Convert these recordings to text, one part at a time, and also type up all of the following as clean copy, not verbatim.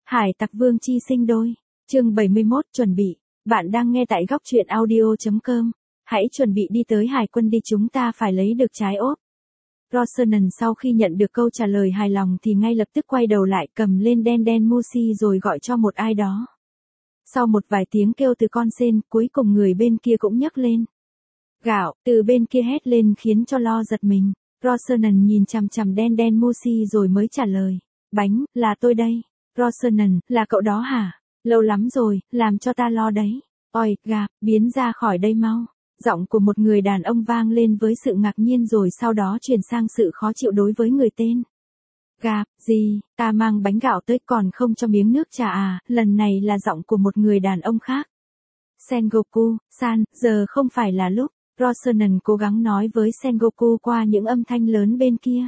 Hải tặc vương chi sinh đôi. Chương 71 chuẩn bị. Bạn đang nghe tại góc truyện audio.com. Hãy chuẩn bị đi tới hải quân đi, chúng ta phải lấy được trái ốp. Rosernan sau khi nhận được câu trả lời hài lòng thì ngay lập tức quay đầu lại, cầm lên đen Musi rồi gọi cho một ai đó. Sau một vài tiếng kêu từ con sên, cuối cùng người bên kia cũng nhấc lên. Gạo, từ bên kia hét lên khiến cho Lo giật mình. Rosernan nhìn chằm chằm đen Musi rồi mới trả lời. Bánh, là tôi đây. Rosernan, là cậu đó hả? Lâu lắm rồi, làm cho ta lo đấy. Ôi, Gap, biến ra khỏi đây mau. Giọng của một người đàn ông vang lên với sự ngạc nhiên rồi sau đó chuyển sang sự khó chịu đối với người tên. Gap, gì, ta mang bánh gạo tới còn không cho miếng nước trà à? Lần này là giọng của một người đàn ông khác. Sengoku, san, giờ không phải là lúc. Rosernan cố gắng nói với Sengoku qua những âm thanh lớn bên kia.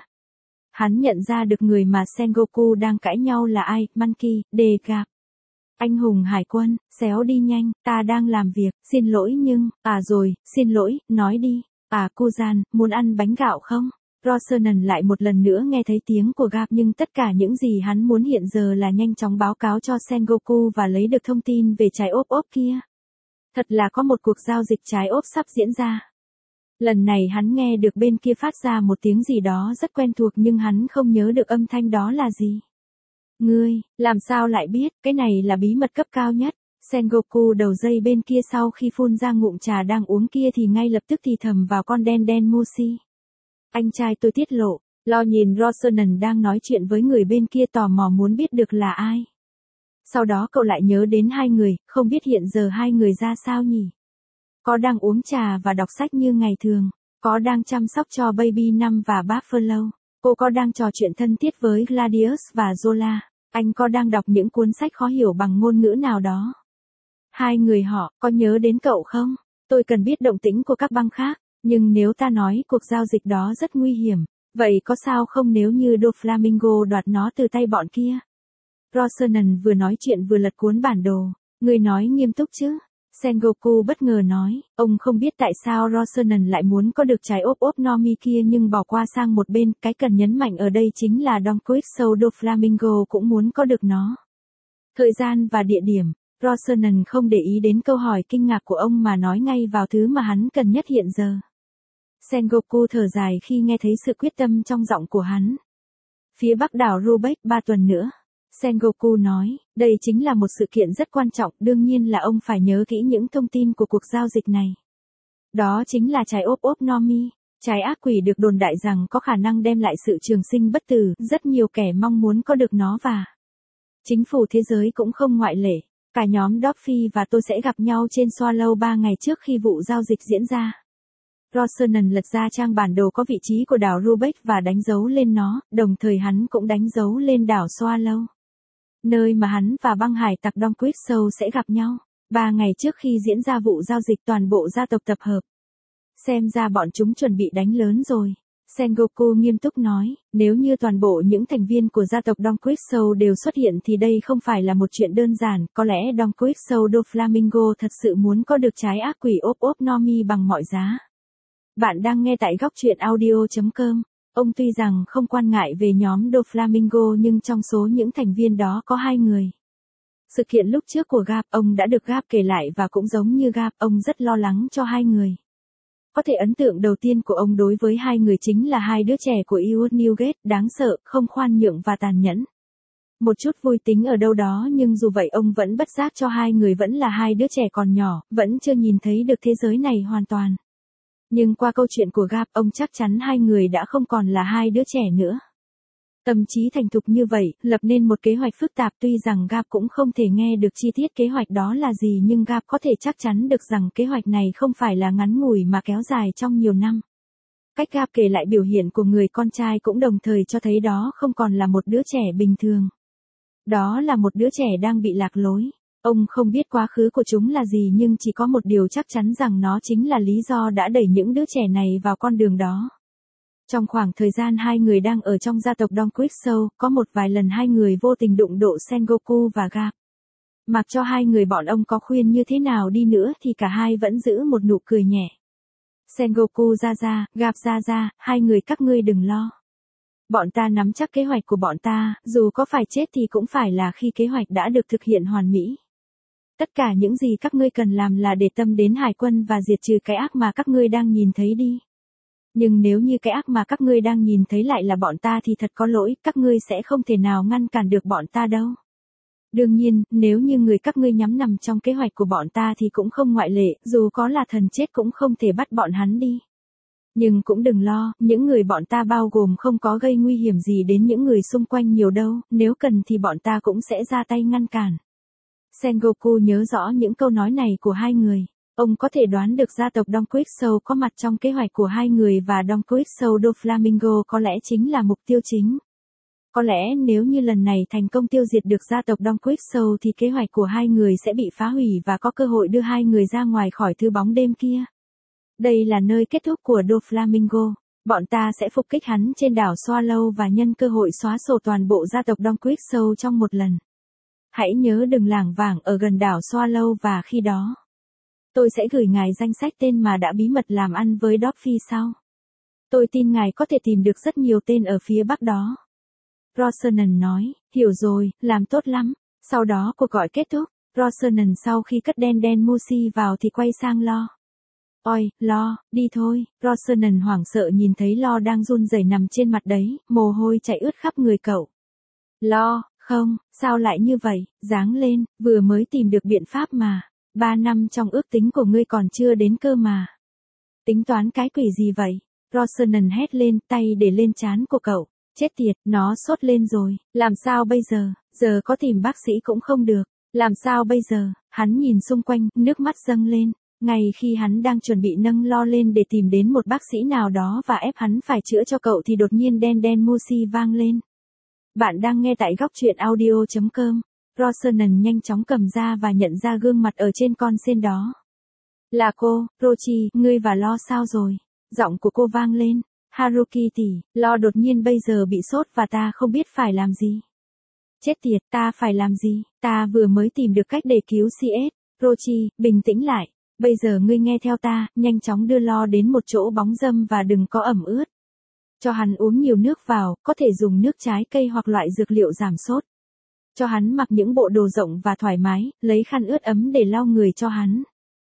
Hắn nhận ra được người mà Sengoku đang cãi nhau là ai, Monkey, đề Gap. Anh hùng hải quân, xéo đi nhanh, ta đang làm việc, xin lỗi nhưng, rồi, xin lỗi, nói đi. Kuzan, muốn ăn bánh gạo không? Rosernan lại một lần nữa nghe thấy tiếng của Gap nhưng tất cả những gì hắn muốn hiện giờ là nhanh chóng báo cáo cho Sengoku và lấy được thông tin về trái ốp kia. Thật là có một cuộc giao dịch trái ốp sắp diễn ra. Lần này hắn nghe được bên kia phát ra một tiếng gì đó rất quen thuộc nhưng hắn không nhớ được âm thanh đó là gì. Ngươi, làm sao lại biết, cái này là bí mật cấp cao nhất. Sengoku đầu dây bên kia sau khi phun ra ngụm trà đang uống kia thì ngay lập tức thì thầm vào con đen Musi. Anh trai tôi tiết lộ. Lo nhìn Rosernan đang nói chuyện với người bên kia tò mò muốn biết được là ai. Sau đó cậu lại nhớ đến hai người, không biết hiện giờ hai người ra sao nhỉ? Có đang uống trà và đọc sách như ngày thường, có đang chăm sóc cho Baby Năm và Buffalo, cô có đang trò chuyện thân thiết với Gladius và Zola, anh có đang đọc những cuốn sách khó hiểu bằng ngôn ngữ nào đó. Hai người họ, có nhớ đến cậu không? Tôi cần biết động tĩnh của các băng khác, nhưng nếu ta nói cuộc giao dịch đó rất nguy hiểm, vậy có sao không nếu như Doflamingo đoạt nó từ tay bọn kia? Rosernan vừa nói chuyện vừa lật cuốn bản đồ. Người nói nghiêm túc chứ? Sengoku bất ngờ nói, ông không biết tại sao Rosernan lại muốn có được trái ốp Nomi kia nhưng bỏ qua sang một bên, cái cần nhấn mạnh ở đây chính là Don Quixote Doflamingo cũng muốn có được nó. Thời gian và địa điểm, Rosernan không để ý đến câu hỏi kinh ngạc của ông mà nói ngay vào thứ mà hắn cần nhất hiện giờ. Sengoku thở dài khi nghe thấy sự quyết tâm trong giọng của hắn. Phía bắc đảo Rubek 3 tuần nữa. Sengoku nói, đây chính là một sự kiện rất quan trọng, đương nhiên là ông phải nhớ kỹ những thông tin của cuộc giao dịch này. Đó chính là trái ốp Nomi, trái ác quỷ được đồn đại rằng có khả năng đem lại sự trường sinh bất tử, rất nhiều kẻ mong muốn có được nó và chính phủ thế giới cũng không ngoại lệ. Cả nhóm Dorothy và tôi sẽ gặp nhau trên Swallow 3 ngày trước khi vụ giao dịch diễn ra. Rosernan lật ra trang bản đồ có vị trí của đảo Rubek và đánh dấu lên nó, đồng thời hắn cũng đánh dấu lên đảo Swallow, nơi mà hắn và băng hải tặc Don Quixote sẽ gặp nhau. 3 ngày trước khi diễn ra vụ giao dịch toàn bộ gia tộc tập hợp. Xem ra bọn chúng chuẩn bị đánh lớn rồi. Sengoku nghiêm túc nói, nếu như toàn bộ những thành viên của gia tộc Don Quixote đều xuất hiện thì đây không phải là một chuyện đơn giản, có lẽ Don Quixote Doflamingo thật sự muốn có được trái ác quỷ ốp Nomi bằng mọi giá. Bạn đang nghe tại góc truyện audio.com. Ông tuy rằng không quan ngại về nhóm Doflamingo nhưng trong số những thành viên đó có 2 người. Sự kiện lúc trước của Gap, ông đã được Gap kể lại và cũng giống như Gap, ông rất lo lắng cho 2 người. Có thể ấn tượng đầu tiên của ông đối với 2 người chính là 2 đứa trẻ của Youth Newgate, đáng sợ, không khoan nhượng và tàn nhẫn. Một chút vui tính ở đâu đó nhưng dù vậy ông vẫn bất giác cho 2 người vẫn là 2 đứa trẻ còn nhỏ, vẫn chưa nhìn thấy được thế giới này hoàn toàn. Nhưng qua câu chuyện của Gap, ông chắc chắn 2 người đã không còn là 2 đứa trẻ nữa. Tâm trí thành thục như vậy, lập nên một kế hoạch phức tạp tuy rằng Gap cũng không thể nghe được chi tiết kế hoạch đó là gì nhưng Gap có thể chắc chắn được rằng kế hoạch này không phải là ngắn ngủi mà kéo dài trong nhiều năm. Cách Gap kể lại biểu hiện của người con trai cũng đồng thời cho thấy đó không còn là một đứa trẻ bình thường. Đó là một đứa trẻ đang bị lạc lối. Ông không biết quá khứ của chúng là gì nhưng chỉ có một điều chắc chắn rằng nó chính là lý do đã đẩy những đứa trẻ này vào con đường đó. Trong khoảng thời gian 2 người đang ở trong gia tộc Don Quixote, có một vài lần 2 người vô tình đụng độ Sengoku và Gap. Mặc cho 2 người bọn ông có khuyên như thế nào đi nữa thì cả hai vẫn giữ một nụ cười nhẹ. Sengoku ra, Gap ra, 2 người các ngươi đừng lo. Bọn ta nắm chắc kế hoạch của bọn ta, dù có phải chết thì cũng phải là khi kế hoạch đã được thực hiện hoàn mỹ. Tất cả những gì các ngươi cần làm là để tâm đến hải quân và diệt trừ cái ác mà các ngươi đang nhìn thấy đi. Nhưng nếu như cái ác mà các ngươi đang nhìn thấy lại là bọn ta thì thật có lỗi, các ngươi sẽ không thể nào ngăn cản được bọn ta đâu. Đương nhiên, nếu như người các ngươi nhắm nằm trong kế hoạch của bọn ta thì cũng không ngoại lệ, dù có là thần chết cũng không thể bắt bọn hắn đi. Nhưng cũng đừng lo, những người bọn ta bao gồm không có gây nguy hiểm gì đến những người xung quanh nhiều đâu, nếu cần thì bọn ta cũng sẽ ra tay ngăn cản. Sengoku nhớ rõ những câu nói này của hai người. Ông có thể đoán được gia tộc Don Quixote có mặt trong kế hoạch của hai người và Don Quixote Doflamingo có lẽ chính là mục tiêu chính. Có lẽ nếu như lần này thành công tiêu diệt được gia tộc Don Quixote thì kế hoạch của hai người sẽ bị phá hủy và có cơ hội đưa hai người ra ngoài khỏi thứ bóng đêm kia. Đây là nơi kết thúc của Doflamingo. Bọn ta sẽ phục kích hắn trên đảo Swallow và nhân cơ hội xóa sổ toàn bộ gia tộc Don Quixote trong một lần. Hãy nhớ đừng lảng vảng ở gần đảo Swallow và khi đó. Tôi sẽ gửi ngài danh sách tên mà đã bí mật làm ăn với Dorothy sau. Tôi tin ngài có thể tìm được rất nhiều tên ở phía bắc đó. Rosernan nói, hiểu rồi, làm tốt lắm. Sau đó cuộc gọi kết thúc, Rosernan sau khi cất đen Musi vào thì quay sang Lo. Ôi, Lo, đi thôi. Rosernan hoảng sợ nhìn thấy Lo đang run rẩy nằm trên mặt đấy, mồ hôi chảy ướt khắp người cậu. Lo, không, sao lại như vậy, ráng lên, vừa mới tìm được biện pháp mà. 3 năm trong ước tính của ngươi còn chưa đến cơ mà. Tính toán cái quỷ gì vậy? Rosernan hét lên, tay để lên trán của cậu. Chết tiệt, nó sốt lên rồi. Làm sao bây giờ? Giờ có tìm bác sĩ cũng không được. Làm sao bây giờ? Hắn nhìn xung quanh, nước mắt dâng lên. Ngay khi hắn đang chuẩn bị nâng Lo lên để tìm đến một bác sĩ nào đó và ép hắn phải chữa cho cậu thì đột nhiên đen Musi vang lên. Bạn đang nghe tại góc truyện audio.com. Rosernan nhanh chóng cầm ra và nhận ra gương mặt ở trên con sên đó. Là cô, Rochi, ngươi và Lo sao rồi? Giọng của cô vang lên. Haruki tỷ, Lo đột nhiên bây giờ bị sốt và ta không biết phải làm gì. Chết tiệt, ta phải làm gì? Ta vừa mới tìm được cách để cứu CS. Rochi, bình tĩnh lại. Bây giờ ngươi nghe theo ta, nhanh chóng đưa Lo đến một chỗ bóng râm và đừng có ẩm ướt. Cho hắn uống nhiều nước vào, có thể dùng nước trái cây hoặc loại dược liệu giảm sốt. Cho hắn mặc những bộ đồ rộng và thoải mái, lấy khăn ướt ấm để lau người cho hắn.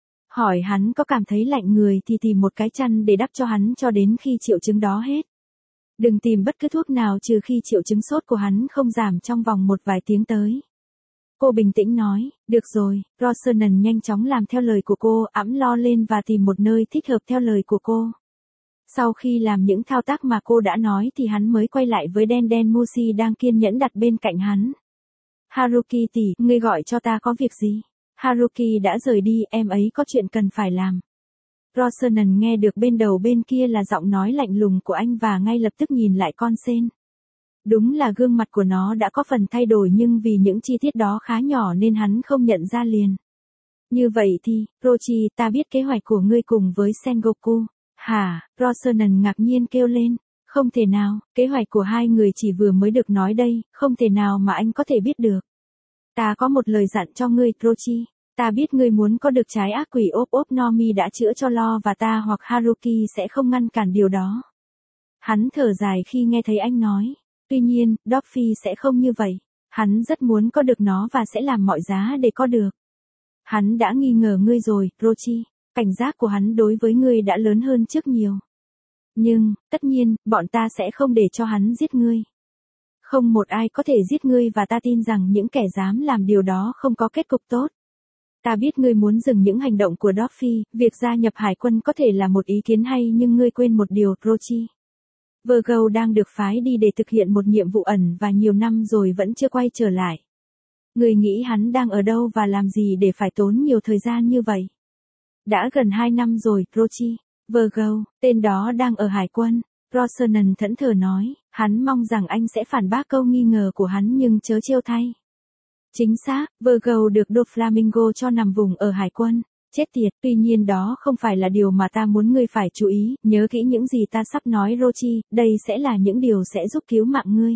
Hỏi hắn có cảm thấy lạnh người thì tìm một cái chăn để đắp cho hắn cho đến khi triệu chứng đó hết. Đừng tìm bất cứ thuốc nào trừ khi triệu chứng sốt của hắn không giảm trong vòng một vài tiếng tới. Cô bình tĩnh nói, được rồi, Rosernan nhanh chóng làm theo lời của cô, ẵm Lo lên và tìm một nơi thích hợp theo lời của cô. Sau khi làm những thao tác mà cô đã nói thì hắn mới quay lại với đen Musi đang kiên nhẫn đặt bên cạnh hắn. Haruki tỷ, ngươi gọi cho ta có việc gì? Haruki đã rời đi, em ấy có chuyện cần phải làm. Rosernan nghe được bên đầu bên kia là giọng nói lạnh lùng của anh và ngay lập tức nhìn lại con sên. Đúng là gương mặt của nó đã có phần thay đổi nhưng vì những chi tiết đó khá nhỏ nên hắn không nhận ra liền. Như vậy thì, Rochi, ta biết kế hoạch của ngươi cùng với Sengoku. Hả? Rosernan ngạc nhiên kêu lên. Không thể nào, kế hoạch của hai người chỉ vừa mới được nói đây, không thể nào mà anh có thể biết được. Ta có một lời dặn cho ngươi, Rochi. Ta biết ngươi muốn có được trái ác quỷ ốp Nomi đã chữa cho Lo và ta hoặc Haruki sẽ không ngăn cản điều đó. Hắn thở dài khi nghe thấy anh nói. Tuy nhiên, Dorothy sẽ không như vậy. Hắn rất muốn có được nó và sẽ làm mọi giá để có được. Hắn đã nghi ngờ ngươi rồi, Rochi. Cảnh giác của hắn đối với ngươi đã lớn hơn trước nhiều. Nhưng, tất nhiên, bọn ta sẽ không để cho hắn giết ngươi. Không một ai có thể giết ngươi và ta tin rằng những kẻ dám làm điều đó không có kết cục tốt. Ta biết ngươi muốn dừng những hành động của Dorothy, việc gia nhập hải quân có thể là một ý kiến hay nhưng ngươi quên một điều, Rochi. Virgo đang được phái đi để thực hiện một nhiệm vụ ẩn và nhiều năm rồi vẫn chưa quay trở lại. Ngươi nghĩ hắn đang ở đâu và làm gì để phải tốn nhiều thời gian như vậy? Đã gần 2 năm rồi, Rochi. Virgo, tên đó đang ở hải quân. Rosernan thẫn thờ nói, hắn mong rằng anh sẽ phản bác câu nghi ngờ của hắn nhưng chớ trêu thay. Chính xác, Virgo được Doflamingo cho nằm vùng ở hải quân. Chết tiệt, tuy nhiên đó không phải là điều mà ta muốn ngươi phải chú ý, nhớ kỹ những gì ta sắp nói Rochi, đây sẽ là những điều sẽ giúp cứu mạng ngươi.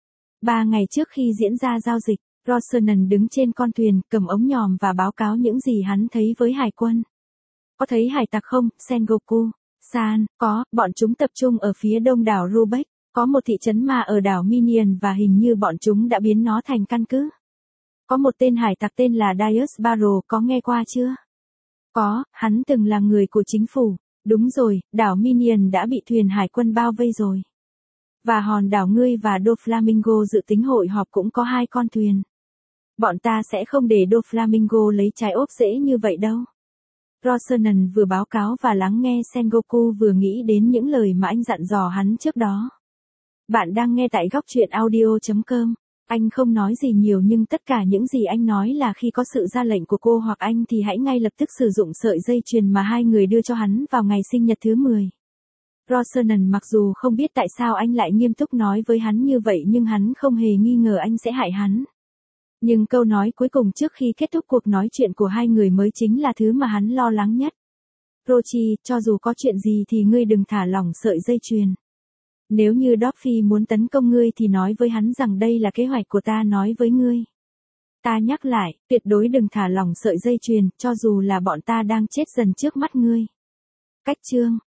3 ngày trước khi diễn ra giao dịch, Rosernan đứng trên con thuyền, cầm ống nhòm và báo cáo những gì hắn thấy với hải quân. Có thấy hải tặc không, Sengoku? San, có, bọn chúng tập trung ở phía đông đảo Rubeck. Có một thị trấn ma ở đảo Minion và hình như bọn chúng đã biến nó thành căn cứ. Có một tên hải tặc tên là Darius Barrow, có nghe qua chưa? Có, hắn từng là người của chính phủ. Đúng rồi, đảo Minion đã bị thuyền hải quân bao vây rồi. Và hòn đảo ngươi và Doflamingo dự tính hội họp cũng có 2 con thuyền. Bọn ta sẽ không để Doflamingo lấy trái ốp dễ như vậy đâu. Rosernan vừa báo cáo và lắng nghe Sengoku vừa nghĩ đến những lời mà anh dặn dò hắn trước đó. Bạn đang nghe tại góc truyện audio.com. Anh không nói gì nhiều nhưng tất cả những gì anh nói là khi có sự ra lệnh của cô hoặc anh thì hãy ngay lập tức sử dụng sợi dây chuyền mà 2 người đưa cho hắn vào ngày sinh nhật thứ 10. Rosernan mặc dù không biết tại sao anh lại nghiêm túc nói với hắn như vậy nhưng hắn không hề nghi ngờ anh sẽ hại hắn. Nhưng câu nói cuối cùng trước khi kết thúc cuộc nói chuyện của 2 người mới chính là thứ mà hắn lo lắng nhất. Rochi, cho dù có chuyện gì thì ngươi đừng thả lỏng sợi dây chuyền. Nếu như Dorothy muốn tấn công ngươi thì nói với hắn rằng đây là kế hoạch của ta nói với ngươi. Ta nhắc lại, tuyệt đối đừng thả lỏng sợi dây chuyền, cho dù là bọn ta đang chết dần trước mắt ngươi. Cách chương